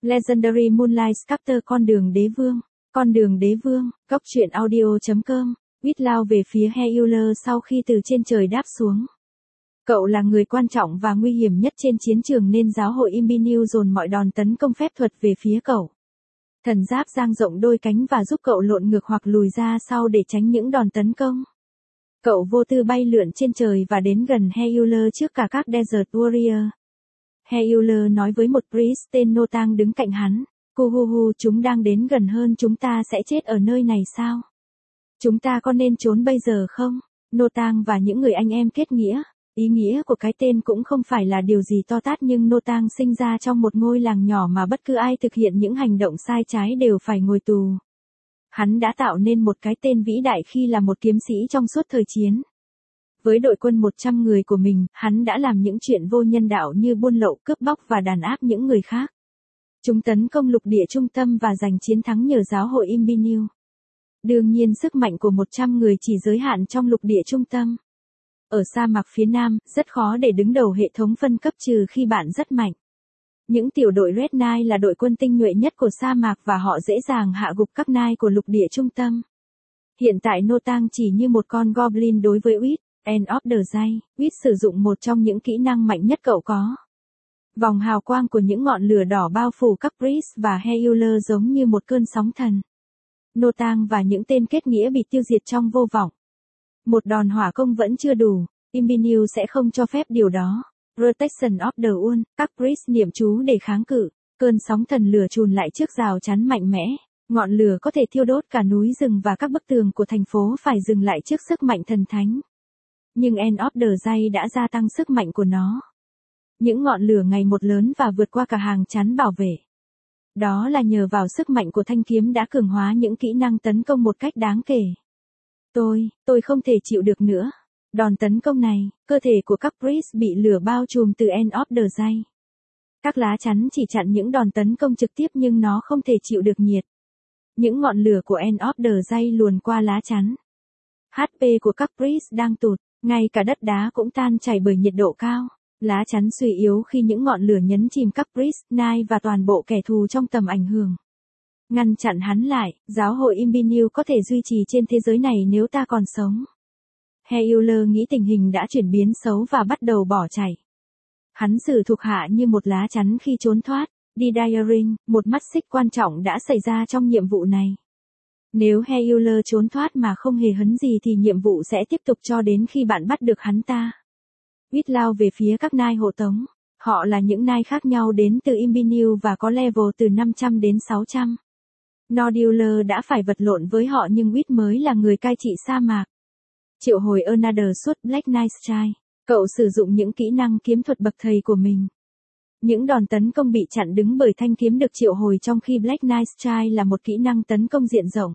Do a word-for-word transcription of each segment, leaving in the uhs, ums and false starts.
Legendary Moonlight Sculptor con đường đế vương. Con đường đế vương, góc truyện audio.com, Whit lao về phía Heruler sau khi từ trên trời đáp xuống. Cậu là người quan trọng và nguy hiểm nhất trên chiến trường nên giáo hội Imbinew dồn mọi đòn tấn công phép thuật về phía cậu. Thần giáp dang rộng đôi cánh và giúp cậu lộn ngược hoặc lùi ra sau để tránh những đòn tấn công. Cậu vô tư bay lượn trên trời và đến gần Heruler trước cả các Desert Warrior. Heruler nói với một priest tên Notang đứng cạnh hắn. Kuhuhu, chúng đang đến gần hơn, chúng ta sẽ chết ở nơi này sao? Chúng ta có nên trốn bây giờ không? Notang và những người anh em kết nghĩa. Ý nghĩa của cái tên cũng không phải là điều gì to tát, nhưng Notang sinh ra trong một ngôi làng nhỏ mà bất cứ ai thực hiện những hành động sai trái đều phải ngồi tù. Hắn đã tạo nên một cái tên vĩ đại khi là một kiếm sĩ trong suốt thời chiến. Với đội quân một trăm người của mình, hắn đã làm những chuyện vô nhân đạo như buôn lậu, cướp bóc và đàn áp những người khác. Chúng tấn công lục địa trung tâm và giành chiến thắng nhờ giáo hội Imbinew. Đương nhiên sức mạnh của một trăm người chỉ giới hạn trong lục địa trung tâm. Ở sa mạc phía nam, rất khó để đứng đầu hệ thống phân cấp trừ khi bạn rất mạnh. Những tiểu đội Red Knight là đội quân tinh nhuệ nhất của sa mạc và họ dễ dàng hạ gục các Knight của lục địa trung tâm. Hiện tại Notang chỉ như một con Goblin đối với Whit, End of the Day. Whit sử dụng một trong những kỹ năng mạnh nhất cậu có. Vòng hào quang của những ngọn lửa đỏ bao phủ các priest và Heruler giống như một cơn sóng thần. Notang và những tên kết nghĩa bị tiêu diệt trong vô vọng. Một đòn hỏa công vẫn chưa đủ, Imbinew sẽ không cho phép điều đó. Protection of the One, các priest niệm chú để kháng cự. Cơn sóng thần lửa trùn lại trước rào chắn mạnh mẽ. Ngọn lửa có thể thiêu đốt cả núi rừng và các bức tường của thành phố phải dừng lại trước sức mạnh thần thánh. Nhưng End of the Day đã gia tăng sức mạnh của nó. Những ngọn lửa ngày một lớn và vượt qua cả hàng chắn bảo vệ. Đó là nhờ vào sức mạnh của thanh kiếm đã cường hóa những kỹ năng tấn công một cách đáng kể. Tôi, tôi không thể chịu được nữa. Đòn tấn công này, cơ thể của các priest bị lửa bao trùm từ End of the Day. Các lá chắn chỉ chặn những đòn tấn công trực tiếp nhưng nó không thể chịu được nhiệt. Những ngọn lửa của End of the Day luồn qua lá chắn. hát pê của các priest đang tụt, ngay cả đất đá cũng tan chảy bởi nhiệt độ cao. Lá chắn suy yếu khi những ngọn lửa nhấn chìm các priest, Knight và toàn bộ kẻ thù trong tầm ảnh hưởng. Ngăn chặn hắn lại, giáo hội Imbinew có thể duy trì trên thế giới này nếu ta còn sống. Heruler nghĩ tình hình đã chuyển biến xấu và bắt đầu bỏ chạy. Hắn xử thuộc hạ như một lá chắn khi trốn thoát. Đi Diaring, một mắt xích quan trọng đã xảy ra trong nhiệm vụ này. Nếu Heruler trốn thoát mà không hề hấn gì thì nhiệm vụ sẽ tiếp tục cho đến khi bạn bắt được hắn ta. Whit lao về phía các Knight hộ tống. Họ là những Knight khác nhau đến từ Imbinew và có level từ năm trăm đến sáu trăm. Nodular đã phải vật lộn với họ nhưng Whit mới là người cai trị sa mạc. Triệu hồi Another suốt Black Knight Strike. Cậu sử dụng những kỹ năng kiếm thuật bậc thầy của mình. Những đòn tấn công bị chặn đứng bởi thanh kiếm được triệu hồi trong khi Black Knight Strike là một kỹ năng tấn công diện rộng.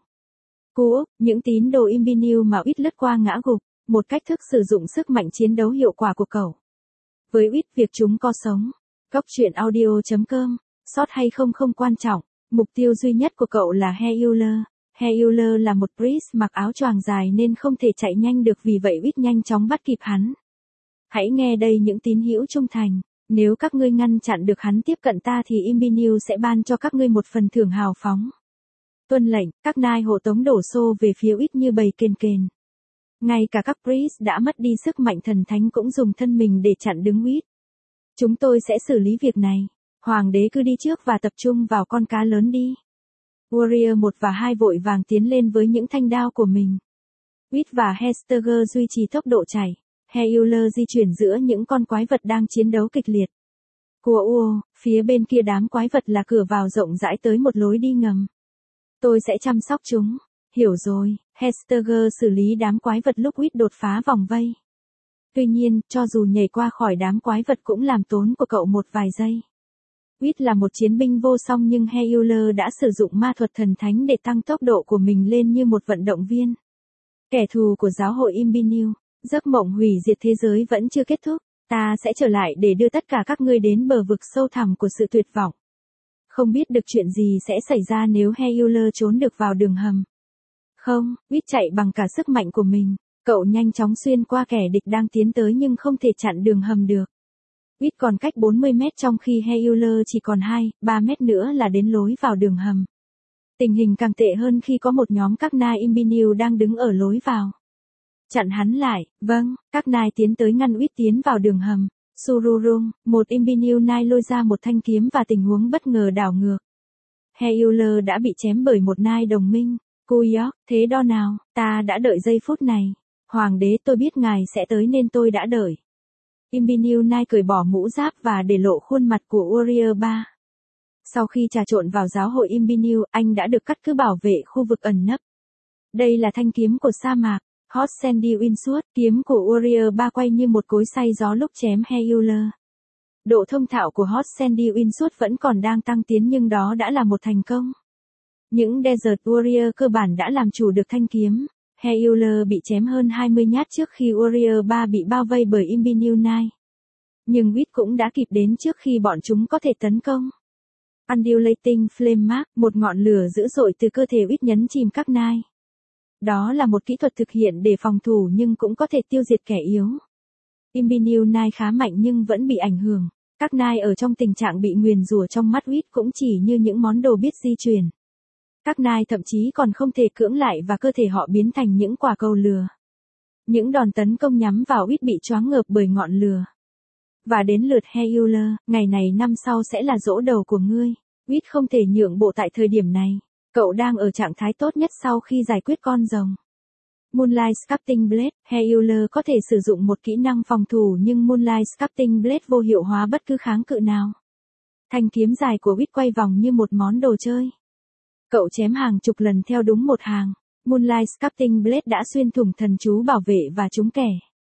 Cú, những tín đồ Imbinew mà Whit lướt qua ngã gục. Một cách thức sử dụng sức mạnh chiến đấu hiệu quả của cậu. Với Whit việc chúng có sống. Góc truyện audio.com, sót hay không không quan trọng. Mục tiêu duy nhất của cậu là Heruler. Heruler là một priest mặc áo choàng dài nên không thể chạy nhanh được, vì vậy Whit nhanh chóng bắt kịp hắn. Hãy nghe đây những tín hữu trung thành. Nếu các ngươi ngăn chặn được hắn tiếp cận ta thì Imbinew sẽ ban cho các ngươi một phần thưởng hào phóng. Tuân lệnh, các Knight hộ tống đổ xô về phía Whit như bầy kền kền. Ngay cả các priest đã mất đi sức mạnh thần thánh cũng dùng thân mình để chặn đứng Whit. Chúng tôi sẽ xử lý việc này. Hoàng đế cứ đi trước và tập trung vào con cá lớn đi. Warrior một và hai vội vàng tiến lên với những thanh đao của mình. Whit và Hesteger duy trì tốc độ chạy. Heruler di chuyển giữa những con quái vật đang chiến đấu kịch liệt. Cua ua, phía bên kia đám quái vật là cửa vào rộng rãi tới một lối đi ngầm. Tôi sẽ chăm sóc chúng. Hiểu rồi, Hesteger xử lý đám quái vật lúc Whit đột phá vòng vây. Tuy nhiên, cho dù nhảy qua khỏi đám quái vật cũng làm tốn của cậu một vài giây. Whit là một chiến binh vô song nhưng Heruler đã sử dụng ma thuật thần thánh để tăng tốc độ của mình lên như một vận động viên. Kẻ thù của giáo hội Imbinew, giấc mộng hủy diệt thế giới vẫn chưa kết thúc. Ta sẽ trở lại để đưa tất cả các ngươi đến bờ vực sâu thẳm của sự tuyệt vọng. Không biết được chuyện gì sẽ xảy ra nếu Heruler trốn được vào đường hầm. Không, Whit chạy bằng cả sức mạnh của mình. Cậu nhanh chóng xuyên qua kẻ địch đang tiến tới nhưng không thể chặn đường hầm được. Wit còn cách bốn mươi mét trong khi Healer chỉ còn hai, ba mét nữa là đến lối vào đường hầm. Tình hình càng tệ hơn khi có một nhóm các nai Imbiniu đang đứng ở lối vào. Chặn hắn lại, vâng, các nai tiến tới ngăn Wit tiến vào đường hầm. Sururung, một Imbiniu nai lôi ra một thanh kiếm và tình huống bất ngờ đảo ngược. Healer đã bị chém bởi một nai đồng minh. Kuyok, thế đo nào, ta đã đợi giây phút này. Hoàng đế, tôi biết ngài sẽ tới nên tôi đã đợi. Imbiniu nai cởi bỏ mũ giáp và để lộ khuôn mặt của Warrior ba. Sau khi trà trộn vào giáo hội Imbiniu, anh đã được cắt cứ bảo vệ khu vực ẩn nấp. Đây là thanh kiếm của sa mạc. Hot Sandy Windsword, kiếm của Warrior ba quay như một cối xay gió lúc chém Healer. Độ thông thạo của Hot Sandy Windsword vẫn còn đang tăng tiến nhưng đó đã là một thành công. Những Desert Warrior cơ bản đã làm chủ được thanh kiếm. Healer bị chém hơn hai mươi nhát trước khi Warrior ba bị bao vây bởi Imbiniu nai. Nhưng Wit cũng đã kịp đến trước khi bọn chúng có thể tấn công. Undulating Flame Mark, một ngọn lửa dữ dội từ cơ thể Wit nhấn chìm các nai. Đó là một kỹ thuật thực hiện để phòng thủ nhưng cũng có thể tiêu diệt kẻ yếu. Imbiniu nai khá mạnh nhưng vẫn bị ảnh hưởng. Các nai ở trong tình trạng bị nguyền rủa trong mắt Wit cũng chỉ như những món đồ biết di chuyển. Các nai thậm chí còn không thể cưỡng lại và cơ thể họ biến thành những quả cầu lửa. Những đòn tấn công nhắm vào Wit bị choáng ngợp bởi ngọn lửa. Và đến lượt Healer, ngày này năm sau sẽ là giỗ đầu của ngươi. Wit không thể nhượng bộ tại thời điểm này. Cậu đang ở trạng thái tốt nhất sau khi giải quyết con rồng. Moonlight Sculpting Blade, Healer có thể sử dụng một kỹ năng phòng thủ nhưng Moonlight Sculpting Blade vô hiệu hóa bất cứ kháng cự nào. Thanh kiếm dài của Wit quay vòng như một món đồ chơi. Cậu chém hàng chục lần theo đúng một hàng. Moonlight Sculpting Blade đã xuyên thủng thần chú bảo vệ và trúng kẻ.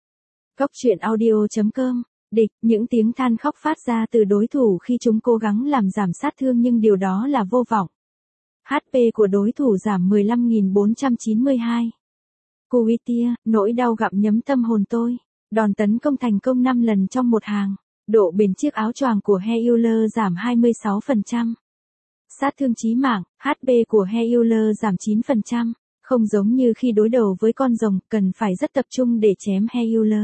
Góc truyện audio chấm com. Địch, những tiếng than khóc phát ra từ đối thủ khi chúng cố gắng làm giảm sát thương nhưng điều đó là vô vọng. hát pê của đối thủ giảm mười lăm nghìn bốn trăm chín mươi hai. Kuitia, nỗi đau gặm nhấm tâm hồn tôi. Đòn tấn công thành công năm lần trong một hàng. Độ bền chiếc áo choàng của Healer giảm hai mươi sáu phần trăm. Sát thương chí mạng, hát pê của Healer giảm chín phần trăm. Không giống như khi đối đầu với con rồng, cần phải rất tập trung để chém Healer.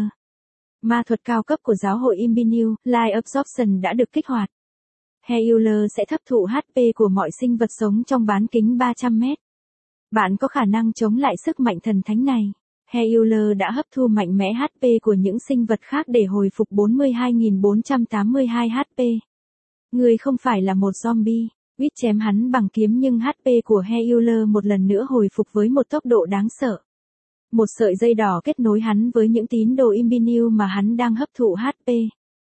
Ma thuật cao cấp của giáo hội Imbiniu, Light Absorption đã được kích hoạt. Healer sẽ hấp thụ hát pê của mọi sinh vật sống trong bán kính ba trăm mét. Bạn có khả năng chống lại sức mạnh thần thánh này. Healer đã hấp thu mạnh mẽ hát pê của những sinh vật khác để hồi phục bốn mươi hai nghìn bốn trăm tám mươi hai hát pê. Người không phải là một zombie. Wit chém hắn bằng kiếm nhưng hát pê của Healer một lần nữa hồi phục với một tốc độ đáng sợ. Một sợi dây đỏ kết nối hắn với những tín đồ Imbiniu mà hắn đang hấp thụ hát pê.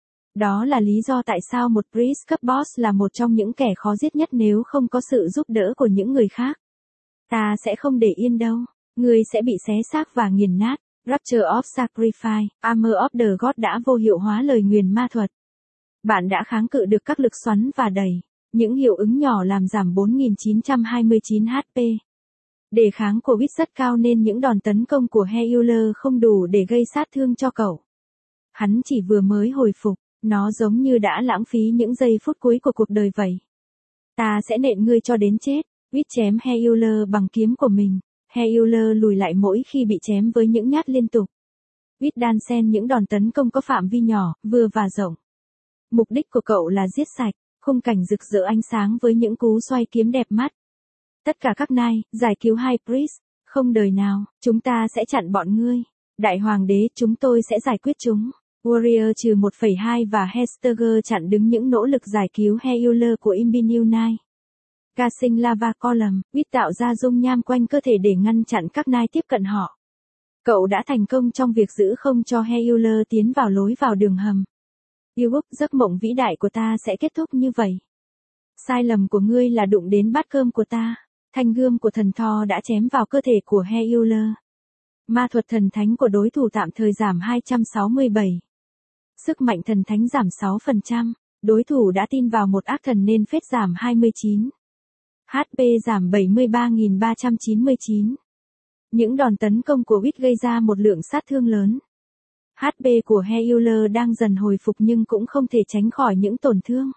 Đó là lý do tại sao một Priest cấp boss là một trong những kẻ khó giết nhất nếu không có sự giúp đỡ của những người khác. Ta sẽ không để yên đâu. Ngươi sẽ bị xé xác và nghiền nát. Rapture of Sacrifice, Armor of the God đã vô hiệu hóa lời nguyền ma thuật. Bạn đã kháng cự được các lực xoắn và đẩy. Những hiệu ứng nhỏ làm giảm bốn nghìn chín trăm hai mươi chín hát pê. Đề kháng của Wit rất cao nên những đòn tấn công của Healer không đủ để gây sát thương cho cậu. Hắn chỉ vừa mới hồi phục, nó giống như đã lãng phí những giây phút cuối của cuộc đời vậy. Ta sẽ nện ngươi cho đến chết. Wit chém Healer bằng kiếm của mình. Healer lùi lại mỗi khi bị chém với những nhát liên tục. Wit đan xen những đòn tấn công có phạm vi nhỏ, vừa và rộng. Mục đích của cậu là giết sạch, khung cảnh rực rỡ ánh sáng với những cú xoay kiếm đẹp mắt. Tất cả các nai, giải cứu hai Priest, không đời nào, chúng ta sẽ chặn bọn ngươi. Đại hoàng đế, chúng tôi sẽ giải quyết chúng. Warrior trừ một phẩy hai và Hestager chặn đứng những nỗ lực giải cứu Healer của Imbiniu nai. Gasing Lava Column, Wit tạo ra dung nham quanh cơ thể để ngăn chặn các nai tiếp cận họ. Cậu đã thành công trong việc giữ không cho Healer tiến vào lối vào đường hầm. Yêu giấc mộng vĩ đại của ta sẽ kết thúc như vậy. Sai lầm của ngươi là đụng đến bát cơm của ta. Thanh gươm của thần Thor đã chém vào cơ thể của Healer. Ma thuật thần thánh của đối thủ tạm thời giảm hai trăm sáu mươi bảy. Sức mạnh thần thánh giảm sáu phần trăm. Đối thủ đã tin vào một ác thần nên phết giảm hai mươi chín. hát pê giảm bảy mươi ba nghìn ba trăm chín mươi chín. Những đòn tấn công của Wit gây ra một lượng sát thương lớn. hát pê của Healer đang dần hồi phục nhưng cũng không thể tránh khỏi những tổn thương.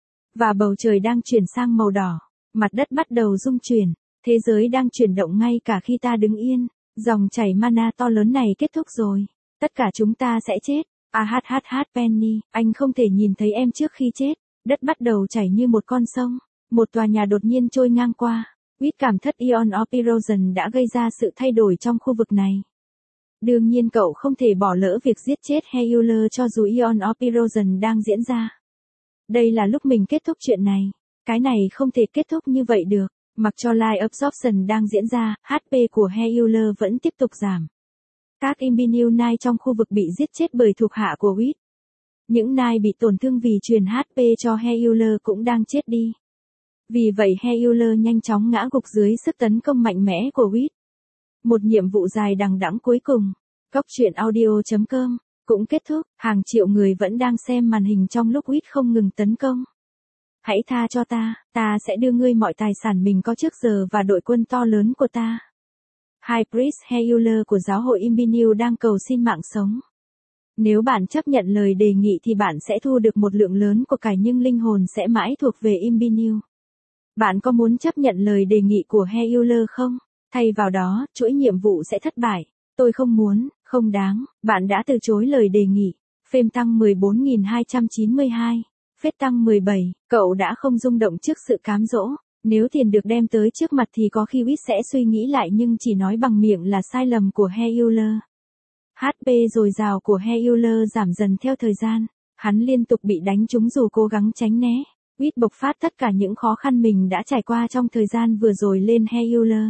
Và bầu trời đang chuyển sang màu đỏ. Mặt đất bắt đầu rung chuyển. Thế giới đang chuyển động ngay cả khi ta đứng yên. Dòng chảy mana to lớn này kết thúc rồi. Tất cả chúng ta sẽ chết. A hát hát hát Penny, anh không thể nhìn thấy em trước khi chết. Đất bắt đầu chảy như một con sông. Một tòa nhà đột nhiên trôi ngang qua. Reed cảm thất Ion of Erosion đã gây ra sự thay đổi trong khu vực này. Đương nhiên cậu không thể bỏ lỡ việc giết chết Healer cho dù Ion of Erosion đang diễn ra. Đây là lúc mình kết thúc chuyện này. Cái này không thể kết thúc như vậy được. Mặc cho Light Absorption đang diễn ra, hát pê của Healer vẫn tiếp tục giảm. Các Imbinew Knight trong khu vực bị giết chết bởi thuộc hạ của Reed. Những Knight bị tổn thương vì truyền hát pê cho Healer cũng đang chết đi. Vì vậy Healer nhanh chóng ngã gục dưới sức tấn công mạnh mẽ của Reed. Một nhiệm vụ dài đằng đẵng cuối cùng, Cóc truyện audio chấm com, cũng kết thúc. Hàng triệu người vẫn đang xem màn hình trong lúc Reed không ngừng tấn công. Hãy tha cho ta, ta sẽ đưa ngươi mọi tài sản mình có trước giờ và đội quân to lớn của ta. High Priest Healer của giáo hội Imbinew đang cầu xin mạng sống. Nếu bạn chấp nhận lời đề nghị thì bạn sẽ thu được một lượng lớn của cải nhưng linh hồn sẽ mãi thuộc về Imbinew. Bạn có muốn chấp nhận lời đề nghị của Healer không? Thay vào đó, chuỗi nhiệm vụ sẽ thất bại. Tôi không muốn, không đáng, bạn đã từ chối lời đề nghị. Phêm tăng mười bốn nghìn hai trăm chín mươi hai. Phết tăng mười bảy, cậu đã không rung động trước sự cám dỗ. Nếu tiền được đem tới trước mặt thì có khi Reed sẽ suy nghĩ lại nhưng chỉ nói bằng miệng là sai lầm của Healer. hát pê dồi dào của Healer giảm dần theo thời gian. Hắn liên tục bị đánh trúng dù cố gắng tránh né. Reed bộc phát tất cả những khó khăn mình đã trải qua trong thời gian vừa rồi lên Healer.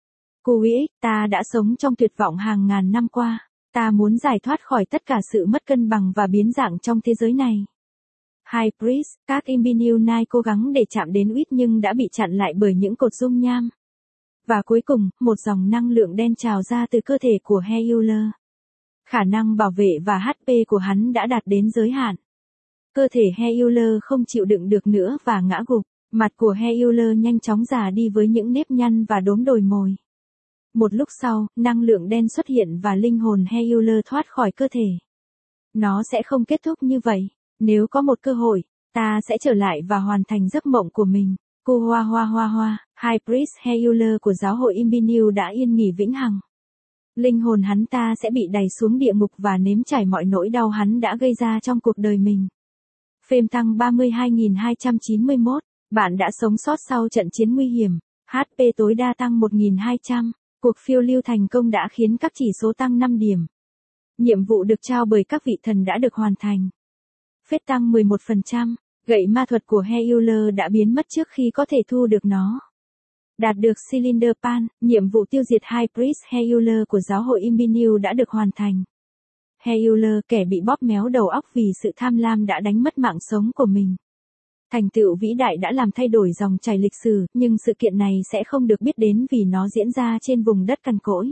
Cô Reed, ta đã sống trong tuyệt vọng hàng ngàn năm qua. Ta muốn giải thoát khỏi tất cả sự mất cân bằng và biến dạng trong thế giới này. High Priest, các Imbinew Knight cố gắng để chạm đến Reed nhưng đã bị chặn lại bởi những cột dung nham. Và cuối cùng, một dòng năng lượng đen trào ra từ cơ thể của Healer. Khả năng bảo vệ và hát pê của hắn đã đạt đến giới hạn. Cơ thể Healer không chịu đựng được nữa và ngã gục. Mặt của Healer nhanh chóng già đi với những nếp nhăn và đốm đồi mồi. Một lúc sau, năng lượng đen xuất hiện và linh hồn Healer thoát khỏi cơ thể. Nó sẽ không kết thúc như vậy. Nếu có một cơ hội, ta sẽ trở lại và hoàn thành giấc mộng của mình. Cô hoa hoa hoa hoa, High Priest Healer của giáo hội Imbinew đã yên nghỉ vĩnh hằng. Linh hồn hắn ta sẽ bị đày xuống địa ngục và nếm trải mọi nỗi đau hắn đã gây ra trong cuộc đời mình. Phêm tăng ba mươi hai nghìn hai trăm chín mươi mốt, bạn đã sống sót sau trận chiến nguy hiểm. hát pê tối đa tăng một nghìn hai trăm, cuộc phiêu lưu thành công đã khiến các chỉ số tăng năm điểm. Nhiệm vụ được trao bởi các vị thần đã được hoàn thành. Phết tăng mười một phần trăm, gậy ma thuật của Healer đã biến mất trước khi có thể thu được nó. Đạt được Cylinder Pan, nhiệm vụ tiêu diệt High Priest Healer của giáo hội Imbinew đã được hoàn thành. Healer, kẻ bị bóp méo đầu óc vì sự tham lam đã đánh mất mạng sống của mình. Thành tựu vĩ đại đã làm thay đổi dòng chảy lịch sử, nhưng sự kiện này sẽ không được biết đến vì nó diễn ra trên vùng đất cằn cỗi.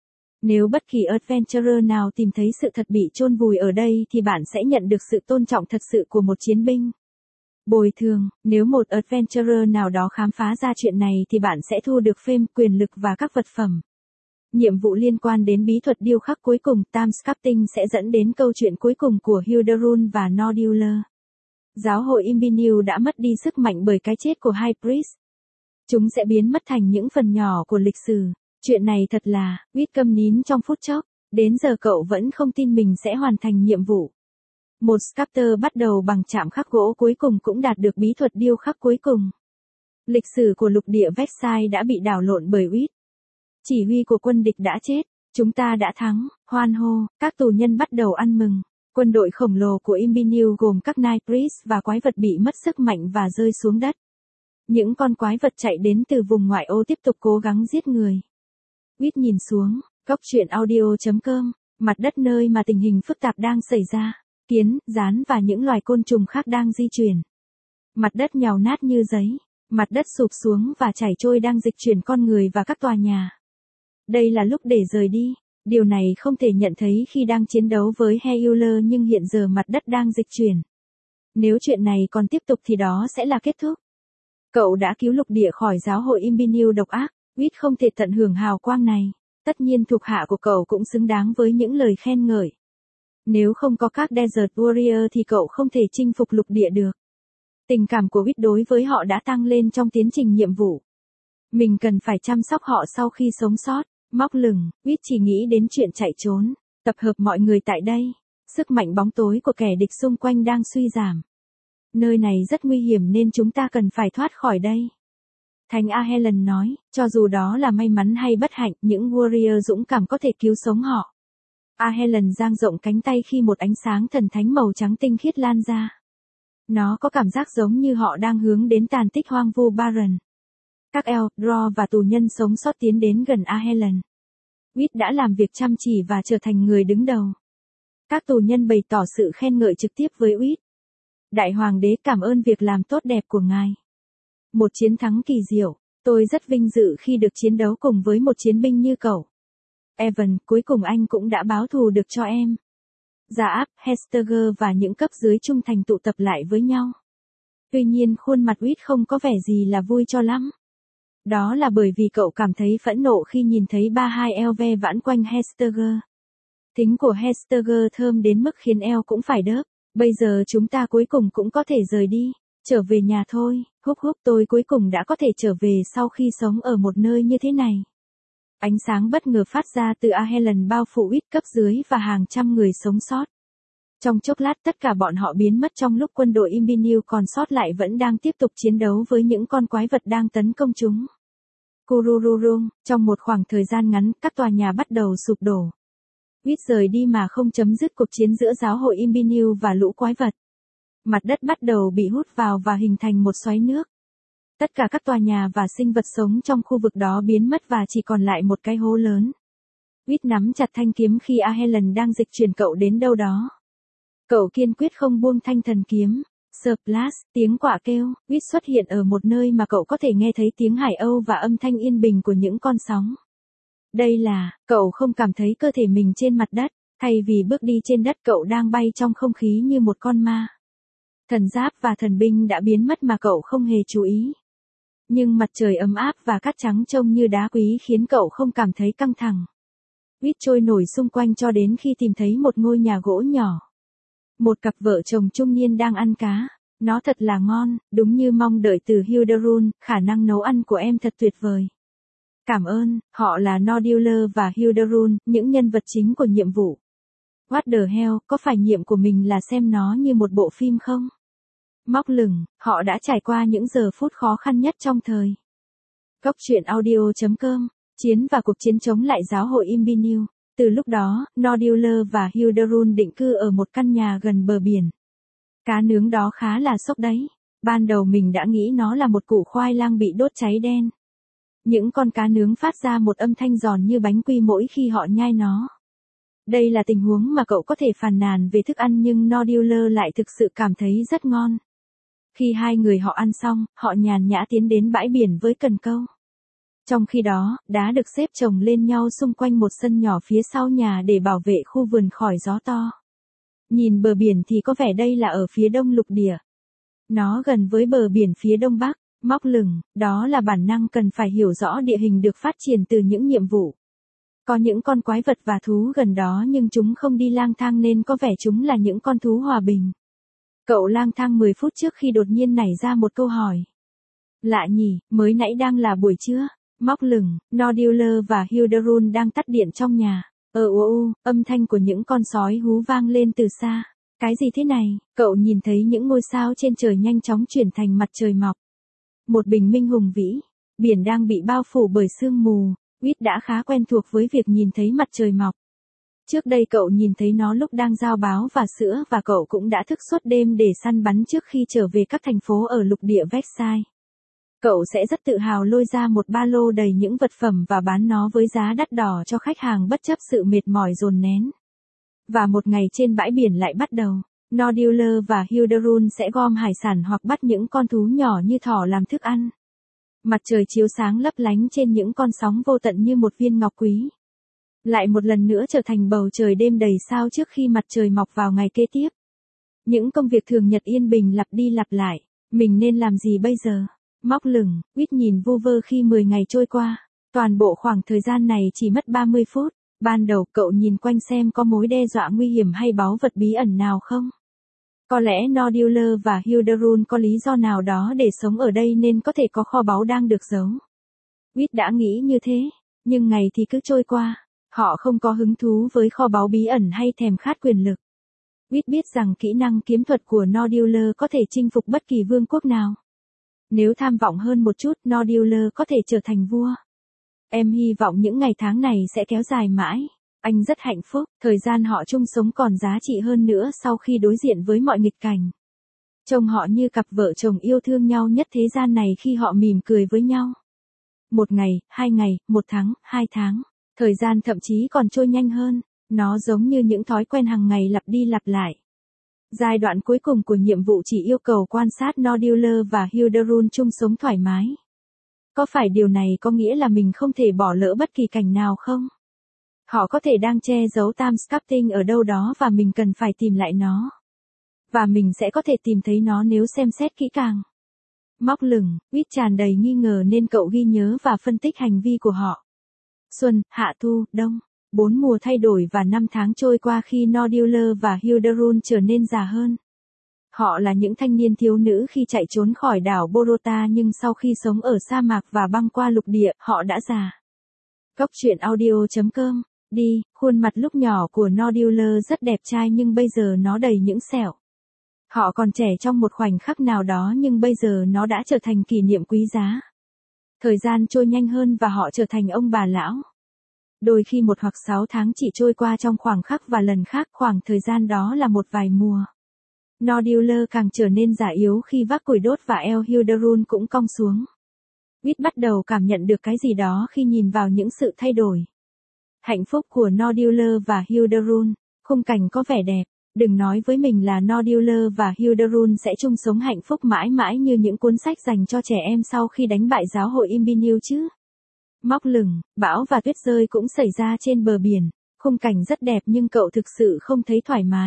Nếu bất kỳ adventurer nào tìm thấy sự thật bị chôn vùi ở đây thì bạn sẽ nhận được sự tôn trọng thật sự của một chiến binh. Bồi thường, nếu một adventurer nào đó khám phá ra chuyện này thì bạn sẽ thu được fame, quyền lực và các vật phẩm. Nhiệm vụ liên quan đến bí thuật điêu khắc cuối cùng, Time Sculpting sẽ dẫn đến câu chuyện cuối cùng của Hilderun và Nodular. Giáo hội Imbinew đã mất đi sức mạnh bởi cái chết của High Priest. Chúng sẽ biến mất thành những phần nhỏ của lịch sử. Chuyện này thật là, Reed câm nín trong phút chốc, đến giờ cậu vẫn không tin mình sẽ hoàn thành nhiệm vụ. Một sculptor bắt đầu bằng chạm khắc gỗ cuối cùng cũng đạt được bí thuật điêu khắc cuối cùng. Lịch sử của lục địa Versailles đã bị đảo lộn bởi Reed. Chỉ huy của quân địch đã chết, chúng ta đã thắng, hoan hô, các tù nhân bắt đầu ăn mừng. Quân đội khổng lồ của Imbinew gồm các Night Priest và quái vật bị mất sức mạnh và rơi xuống đất. Những con quái vật chạy đến từ vùng ngoại ô tiếp tục cố gắng giết người. Reed nhìn xuống, Cóc truyện audio chấm com, mặt đất nơi mà tình hình phức tạp đang xảy ra. Kiến, gián và những loài côn trùng khác đang di chuyển. Mặt đất nhào nát như giấy, mặt đất sụp xuống và chảy trôi đang dịch chuyển con người và các tòa nhà. Đây là lúc để rời đi. Điều này không thể nhận thấy khi đang chiến đấu với Healer nhưng hiện giờ mặt đất đang dịch chuyển. Nếu chuyện này còn tiếp tục thì đó sẽ là kết thúc. Cậu đã cứu lục địa khỏi giáo hội Imbinew độc ác, Reed không thể tận hưởng hào quang này. Tất nhiên thuộc hạ của cậu cũng xứng đáng với những lời khen ngợi. Nếu không có các Desert Warrior thì cậu không thể chinh phục lục địa được. Tình cảm của Reed đối với họ đã tăng lên trong tiến trình nhiệm vụ. Mình cần phải chăm sóc họ sau khi sống sót. Móc lửng, Reed chỉ nghĩ đến chuyện chạy trốn. Tập hợp mọi người tại đây. Sức mạnh bóng tối của kẻ địch xung quanh đang suy giảm. Nơi này rất nguy hiểm nên chúng ta cần phải thoát khỏi đây. Thánh A Helen nói, cho dù đó là may mắn hay bất hạnh, những warrior dũng cảm có thể cứu sống họ. A Helen dang rộng cánh tay khi một ánh sáng thần thánh màu trắng tinh khiết lan ra. Nó có cảm giác giống như họ đang hướng đến tàn tích hoang vu Baron. Các elf, drow và tù nhân sống sót tiến đến gần A Helen. Whit đã làm việc chăm chỉ và trở thành người đứng đầu. Các tù nhân bày tỏ sự khen ngợi trực tiếp với Whit. Đại hoàng đế cảm ơn việc làm tốt đẹp của ngài. Một chiến thắng kỳ diệu, tôi rất vinh dự khi được chiến đấu cùng với một chiến binh như cậu. Evan, cuối cùng anh cũng đã báo thù được cho em. Zaap, Hesteger và những cấp dưới trung thành tụ tập lại với nhau. Tuy nhiên khuôn mặt Whit không có vẻ gì là vui cho lắm. Đó là bởi vì cậu cảm thấy phẫn nộ khi nhìn thấy ba hai eo ve vãn quanh Hesteger. Tính của Hesteger thơm đến mức khiến eo cũng phải đớp. Bây giờ chúng ta cuối cùng cũng có thể rời đi. Trở về nhà thôi, húp húp tôi cuối cùng đã có thể trở về sau khi sống ở một nơi như thế này. Ánh sáng bất ngờ phát ra từ A Helen bao phủ Whit cấp dưới và hàng trăm người sống sót. Trong chốc lát tất cả bọn họ biến mất trong lúc quân đội Imbinew còn sót lại vẫn đang tiếp tục chiến đấu với những con quái vật đang tấn công chúng. Kurururung, trong một khoảng thời gian ngắn các tòa nhà bắt đầu sụp đổ. Whit rời đi mà không chấm dứt cuộc chiến giữa giáo hội Imbinew và lũ quái vật. Mặt đất bắt đầu bị hút vào và hình thành một xoáy nước. Tất cả các tòa nhà và sinh vật sống trong khu vực đó biến mất và chỉ còn lại một cái hố lớn. Whit nắm chặt thanh kiếm khi A Helen đang dịch chuyển cậu đến đâu đó. Cậu kiên quyết không buông thanh thần kiếm. Splash, tiếng quạ kêu, Whit xuất hiện ở một nơi mà cậu có thể nghe thấy tiếng hải âu và âm thanh yên bình của những con sóng. Đây là, cậu không cảm thấy cơ thể mình trên mặt đất, thay vì bước đi trên đất cậu đang bay trong không khí như một con ma. Thần giáp và thần binh đã biến mất mà cậu không hề chú ý. Nhưng mặt trời ấm áp và cát trắng trông như đá quý khiến cậu không cảm thấy căng thẳng. Whit trôi nổi xung quanh cho đến khi tìm thấy một ngôi nhà gỗ nhỏ. Một cặp vợ chồng trung niên đang ăn cá. Nó thật là ngon, đúng như mong đợi từ Hilderun, khả năng nấu ăn của em thật tuyệt vời. Cảm ơn, họ là Noduler và Hilderun, những nhân vật chính của nhiệm vụ. What the hell, có phải nhiệm của mình là xem nó như một bộ phim không? Móc lửng, họ đã trải qua những giờ phút khó khăn nhất trong thời. Góc truyện audio chấm com, chiến và cuộc chiến chống lại giáo hội Imbinew. Từ lúc đó, Noduler và Hilderun định cư ở một căn nhà gần bờ biển. Cá nướng đó khá là sốc đấy. Ban đầu mình đã nghĩ nó là một củ khoai lang bị đốt cháy đen. Những con cá nướng phát ra một âm thanh giòn như bánh quy mỗi khi họ nhai nó. Đây là tình huống mà cậu có thể phàn nàn về thức ăn nhưng Noduler lại thực sự cảm thấy rất ngon. Khi hai người họ ăn xong, họ nhàn nhã tiến đến bãi biển với cần câu. Trong khi đó, đá được xếp chồng lên nhau xung quanh một sân nhỏ phía sau nhà để bảo vệ khu vườn khỏi gió to. Nhìn bờ biển thì có vẻ đây là ở phía đông lục địa. Nó gần với bờ biển phía đông bắc, móc lửng, đó là bản năng cần phải hiểu rõ địa hình được phát triển từ những nhiệm vụ. Có những con quái vật và thú gần đó nhưng chúng không đi lang thang nên có vẻ chúng là những con thú hòa bình. Cậu lang thang mười phút trước khi đột nhiên nảy ra một câu hỏi. Lạ nhỉ, mới nãy đang là buổi trưa. Móc lửng, Noduler và Hilderun đang tắt điện trong nhà. Ờ u u, âm thanh của những con sói hú vang lên từ xa. Cái gì thế này? Cậu nhìn thấy những ngôi sao trên trời nhanh chóng chuyển thành mặt trời mọc. Một bình minh hùng vĩ. Biển đang bị bao phủ bởi sương mù. Whit đã khá quen thuộc với việc nhìn thấy mặt trời mọc. Trước đây cậu nhìn thấy nó lúc đang giao báo và sữa và cậu cũng đã thức suốt đêm để săn bắn trước khi trở về các thành phố ở lục địa Versailles. Cậu sẽ rất tự hào lôi ra một ba lô đầy những vật phẩm và bán nó với giá đắt đỏ cho khách hàng bất chấp sự mệt mỏi dồn nén. Và một ngày trên bãi biển lại bắt đầu. Noduler và Hilderun sẽ gom hải sản hoặc bắt những con thú nhỏ như thỏ làm thức ăn. Mặt trời chiếu sáng lấp lánh trên những con sóng vô tận như một viên ngọc quý. Lại một lần nữa trở thành bầu trời đêm đầy sao trước khi mặt trời mọc vào ngày kế tiếp. Những công việc thường nhật yên bình lặp đi lặp lại. Mình nên làm gì bây giờ? Móc lửng, Whit nhìn vu vơ khi mười ngày trôi qua. Toàn bộ khoảng thời gian này chỉ mất ba mươi phút. Ban đầu cậu nhìn quanh xem có mối đe dọa nguy hiểm hay báu vật bí ẩn nào không. Có lẽ Noduler và Hilderun có lý do nào đó để sống ở đây nên có thể có kho báu đang được giấu. Whit đã nghĩ như thế, nhưng ngày thì cứ trôi qua. Họ không có hứng thú với kho báu bí ẩn hay thèm khát quyền lực. Biết biết rằng kỹ năng kiếm thuật của Nodular có thể chinh phục bất kỳ vương quốc nào. Nếu tham vọng hơn một chút, Nodular có thể trở thành vua. Em hy vọng những ngày tháng này sẽ kéo dài mãi. Anh rất hạnh phúc, thời gian họ chung sống còn giá trị hơn nữa sau khi đối diện với mọi nghịch cảnh. Trông họ như cặp vợ chồng yêu thương nhau nhất thế gian này khi họ mỉm cười với nhau. Một ngày, hai ngày, một tháng, hai tháng. Thời gian thậm chí còn trôi nhanh hơn. Nó giống như những thói quen hàng ngày lặp đi lặp lại. Giai đoạn cuối cùng của nhiệm vụ chỉ yêu cầu quan sát Nodular và Hilderun chung sống thoải mái. Có phải điều này có nghĩa là mình không thể bỏ lỡ bất kỳ cảnh nào không? Họ có thể đang che giấu Time Sculpting ở đâu đó và mình cần phải tìm lại nó. Và mình sẽ có thể tìm thấy nó nếu xem xét kỹ càng. Móc lửng, Wit tràn đầy nghi ngờ nên cậu ghi nhớ và phân tích hành vi của họ. Xuân, hạ thu, đông. Bốn mùa thay đổi và năm tháng trôi qua khi Nodular và Hilderun trở nên già hơn. Họ là những thanh niên thiếu nữ khi chạy trốn khỏi đảo Borota nhưng sau khi sống ở sa mạc và băng qua lục địa, họ đã già. Góc truyện audio chấm com. Đi, khuôn mặt lúc nhỏ của Nodular rất đẹp trai nhưng bây giờ nó đầy những sẹo. Họ còn trẻ trong một khoảnh khắc nào đó nhưng bây giờ nó đã trở thành kỷ niệm quý giá. Thời gian trôi nhanh hơn và họ trở thành ông bà lão. Đôi khi một hoặc sáu tháng chỉ trôi qua trong khoảng khắc và lần khác khoảng thời gian đó là một vài mùa. Nodular càng trở nên già yếu khi vác củi đốt và eo Hilderun cũng cong xuống. Wit bắt đầu cảm nhận được cái gì đó khi nhìn vào những sự thay đổi. Hạnh phúc của Nodular và Hilderun, khung cảnh có vẻ đẹp. Đừng nói với mình là Nodular và Hilderun sẽ chung sống hạnh phúc mãi mãi như những cuốn sách dành cho trẻ em sau khi đánh bại giáo hội Imbinil chứ. Móc lửng, bão và tuyết rơi cũng xảy ra trên bờ biển, khung cảnh rất đẹp nhưng cậu thực sự không thấy thoải mái.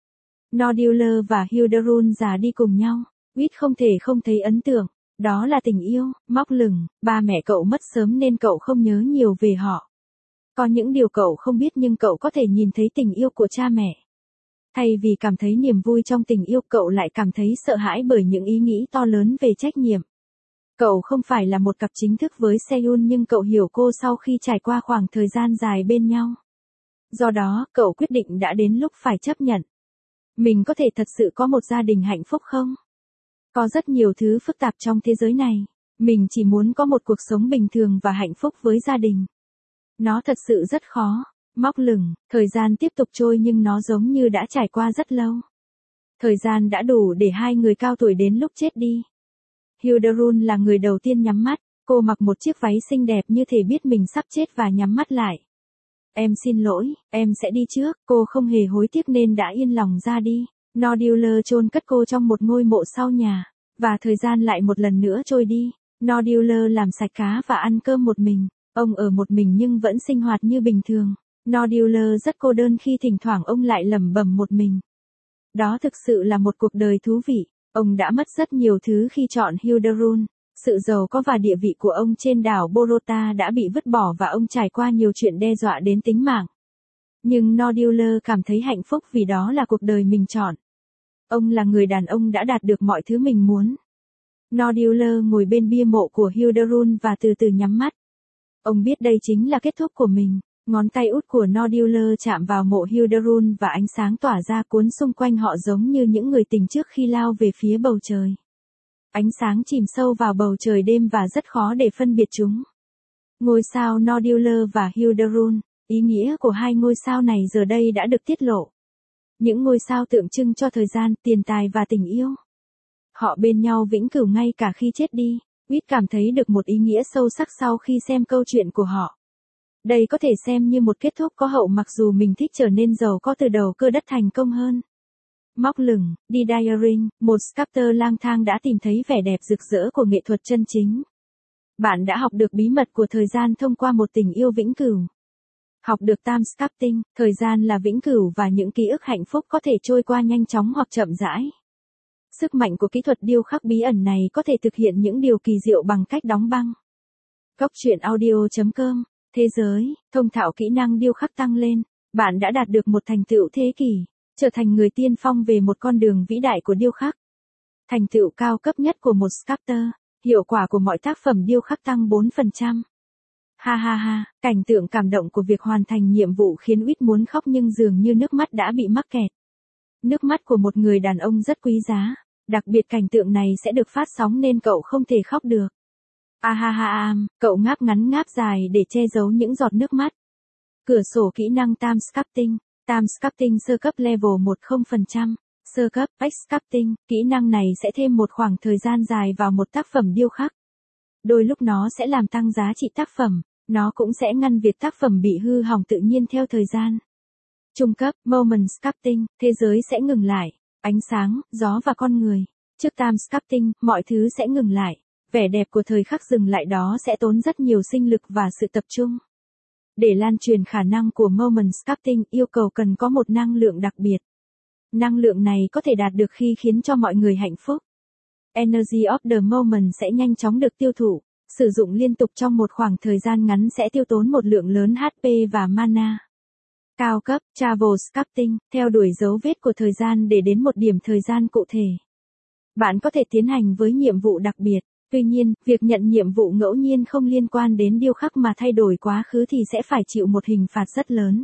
Nodular và Hilderun già đi cùng nhau, Wit không thể không thấy ấn tượng, đó là tình yêu. Móc lửng, ba mẹ cậu mất sớm nên cậu không nhớ nhiều về họ. Có những điều cậu không biết nhưng cậu có thể nhìn thấy tình yêu của cha mẹ. Thay vì cảm thấy niềm vui trong tình yêu, cậu lại cảm thấy sợ hãi bởi những ý nghĩ to lớn về trách nhiệm. Cậu không phải là một cặp chính thức với Seun nhưng cậu hiểu cô sau khi trải qua khoảng thời gian dài bên nhau. Do đó, cậu quyết định đã đến lúc phải chấp nhận. Mình có thể thật sự có một gia đình hạnh phúc không? Có rất nhiều thứ phức tạp trong thế giới này. Mình chỉ muốn có một cuộc sống bình thường và hạnh phúc với gia đình. Nó thật sự rất khó. Móc lửng, thời gian tiếp tục trôi nhưng nó giống như đã trải qua rất lâu. Thời gian đã đủ để hai người cao tuổi đến lúc chết đi. Hilderun là người đầu tiên nhắm mắt, cô mặc một chiếc váy xinh đẹp như thể biết mình sắp chết và nhắm mắt lại. Em xin lỗi, em sẽ đi trước, cô không hề hối tiếc nên đã yên lòng ra đi. Nodular chôn cất cô trong một ngôi mộ sau nhà, và thời gian lại một lần nữa trôi đi. Nodular làm sạch cá và ăn cơm một mình, ông ở một mình nhưng vẫn sinh hoạt như bình thường. Nodular rất cô đơn khi thỉnh thoảng ông lại lẩm bẩm một mình. Đó thực sự là một cuộc đời thú vị. Ông đã mất rất nhiều thứ khi chọn Hilderun. Sự giàu có và địa vị của ông trên đảo Borota đã bị vứt bỏ và ông trải qua nhiều chuyện đe dọa đến tính mạng. Nhưng Nodular cảm thấy hạnh phúc vì đó là cuộc đời mình chọn. Ông là người đàn ông đã đạt được mọi thứ mình muốn. Nodular ngồi bên bia mộ của Hilderun và từ từ nhắm mắt. Ông biết đây chính là kết thúc của mình. Ngón tay út của Nodular chạm vào mộ Hilderun và ánh sáng tỏa ra cuốn xung quanh họ giống như những người tình trước khi lao về phía bầu trời. Ánh sáng chìm sâu vào bầu trời đêm và rất khó để phân biệt chúng. Ngôi sao Nodular và Hilderun, ý nghĩa của hai ngôi sao này giờ đây đã được tiết lộ. Những ngôi sao tượng trưng cho thời gian, tiền tài và tình yêu. Họ bên nhau vĩnh cửu ngay cả khi chết đi. Wit cảm thấy được một ý nghĩa sâu sắc sau khi xem câu chuyện của họ. Đây có thể xem như một kết thúc có hậu mặc dù mình thích trở nên giàu có từ đầu cơ đất thành công hơn. Móc lửng, đi Diaring, một sculptor lang thang đã tìm thấy vẻ đẹp rực rỡ của nghệ thuật chân chính. Bạn đã học được bí mật của thời gian thông qua một tình yêu vĩnh cửu. Học được Time Sculpting, thời gian là vĩnh cửu và những ký ức hạnh phúc có thể trôi qua nhanh chóng hoặc chậm rãi. Sức mạnh của kỹ thuật điêu khắc bí ẩn này có thể thực hiện những điều kỳ diệu bằng cách đóng băng. Góc truyện audio chấm com. Thế giới, thông thạo kỹ năng điêu khắc tăng lên. Bạn đã đạt được một thành tựu thế kỷ, trở thành người tiên phong về một con đường vĩ đại của điêu khắc. Thành tựu cao cấp nhất của một sculptor, hiệu quả của mọi tác phẩm điêu khắc tăng bốn phần trăm. Ha ha ha, cảnh tượng cảm động của việc hoàn thành nhiệm vụ khiến Wit muốn khóc nhưng dường như nước mắt đã bị mắc kẹt. Nước mắt của một người đàn ông rất quý giá. Đặc biệt cảnh tượng này sẽ được phát sóng nên cậu không thể khóc được. A ha ha am, cậu ngáp ngắn ngáp dài để che giấu những giọt nước mắt. Cửa sổ kỹ năng Time Sculpting. Time Sculpting sơ cấp level một không phần trăm. Sơ cấp, X Sculpting, kỹ năng này sẽ thêm một khoảng thời gian dài vào một tác phẩm điêu khắc. Đôi lúc nó sẽ làm tăng giá trị tác phẩm, nó cũng sẽ ngăn việc tác phẩm bị hư hỏng tự nhiên theo thời gian. Trung cấp, Moment Sculpting, thế giới sẽ ngừng lại, ánh sáng, gió và con người. Trước Time Sculpting, mọi thứ sẽ ngừng lại, vẻ đẹp của thời khắc dừng lại đó sẽ tốn rất nhiều sinh lực và sự tập trung. Để lan truyền khả năng của Moment Sculpting yêu cầu cần có một năng lượng đặc biệt. Năng lượng này có thể đạt được khi khiến cho mọi người hạnh phúc. Energy of the Moment sẽ nhanh chóng được tiêu thụ, sử dụng liên tục trong một khoảng thời gian ngắn sẽ tiêu tốn một lượng lớn hát pê và mana. Cao cấp, Travel Sculpting, theo đuổi dấu vết của thời gian để đến một điểm thời gian cụ thể. Bạn có thể tiến hành với nhiệm vụ đặc biệt, tuy nhiên, việc nhận nhiệm vụ ngẫu nhiên không liên quan đến điêu khắc mà thay đổi quá khứ thì sẽ phải chịu một hình phạt rất lớn.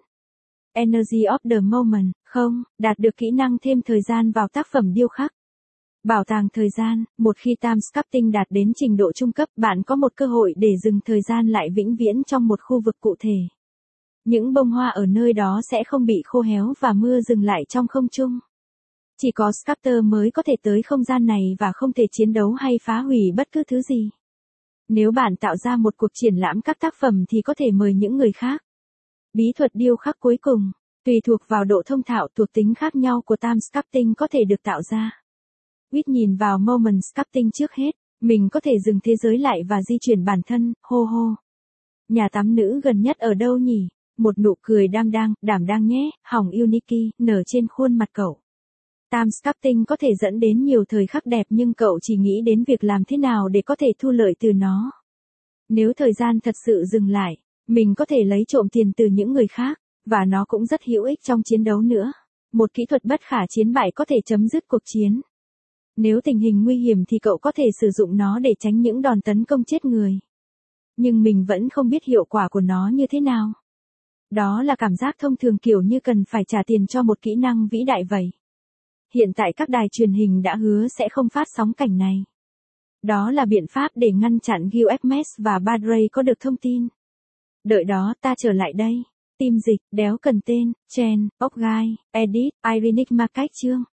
Energy of the Moment, không, đạt được kỹ năng thêm thời gian vào tác phẩm điêu khắc. Bảo tàng thời gian, một khi Time Sculpting đạt đến trình độ trung cấp, bạn có một cơ hội để dừng thời gian lại vĩnh viễn trong một khu vực cụ thể. Những bông hoa ở nơi đó sẽ không bị khô héo và mưa dừng lại trong không trung. Chỉ có sculptor mới có thể tới không gian này và không thể chiến đấu hay phá hủy bất cứ thứ gì. Nếu bạn tạo ra một cuộc triển lãm các tác phẩm thì có thể mời những người khác. Bí thuật điêu khắc cuối cùng, tùy thuộc vào độ thông thạo thuộc tính khác nhau của Time Sculpting có thể được tạo ra. Quýt nhìn vào Moment Sculpting trước hết, mình có thể dừng thế giới lại và di chuyển bản thân, hô hô. Nhà tắm nữ gần nhất ở đâu nhỉ? Một nụ cười đang đang, đảm đang nhé, hỏng Uniki, nở trên khuôn mặt cậu. Time Sculpting có thể dẫn đến nhiều thời khắc đẹp nhưng cậu chỉ nghĩ đến việc làm thế nào để có thể thu lợi từ nó. Nếu thời gian thật sự dừng lại, mình có thể lấy trộm tiền từ những người khác, và nó cũng rất hữu ích trong chiến đấu nữa. Một kỹ thuật bất khả chiến bại có thể chấm dứt cuộc chiến. Nếu tình hình nguy hiểm thì cậu có thể sử dụng nó để tránh những đòn tấn công chết người. Nhưng mình vẫn không biết hiệu quả của nó như thế nào. Đó là cảm giác thông thường kiểu như cần phải trả tiền cho một kỹ năng vĩ đại vậy. Hiện tại các đài truyền hình đã hứa sẽ không phát sóng cảnh này. Đó là biện pháp để ngăn chặn giê ép em ét và Badray có được thông tin. Đợi đó, ta trở lại đây. Team dịch, đéo cần tên, Chen, Ốc Gai, Edit, Irenic Market chương.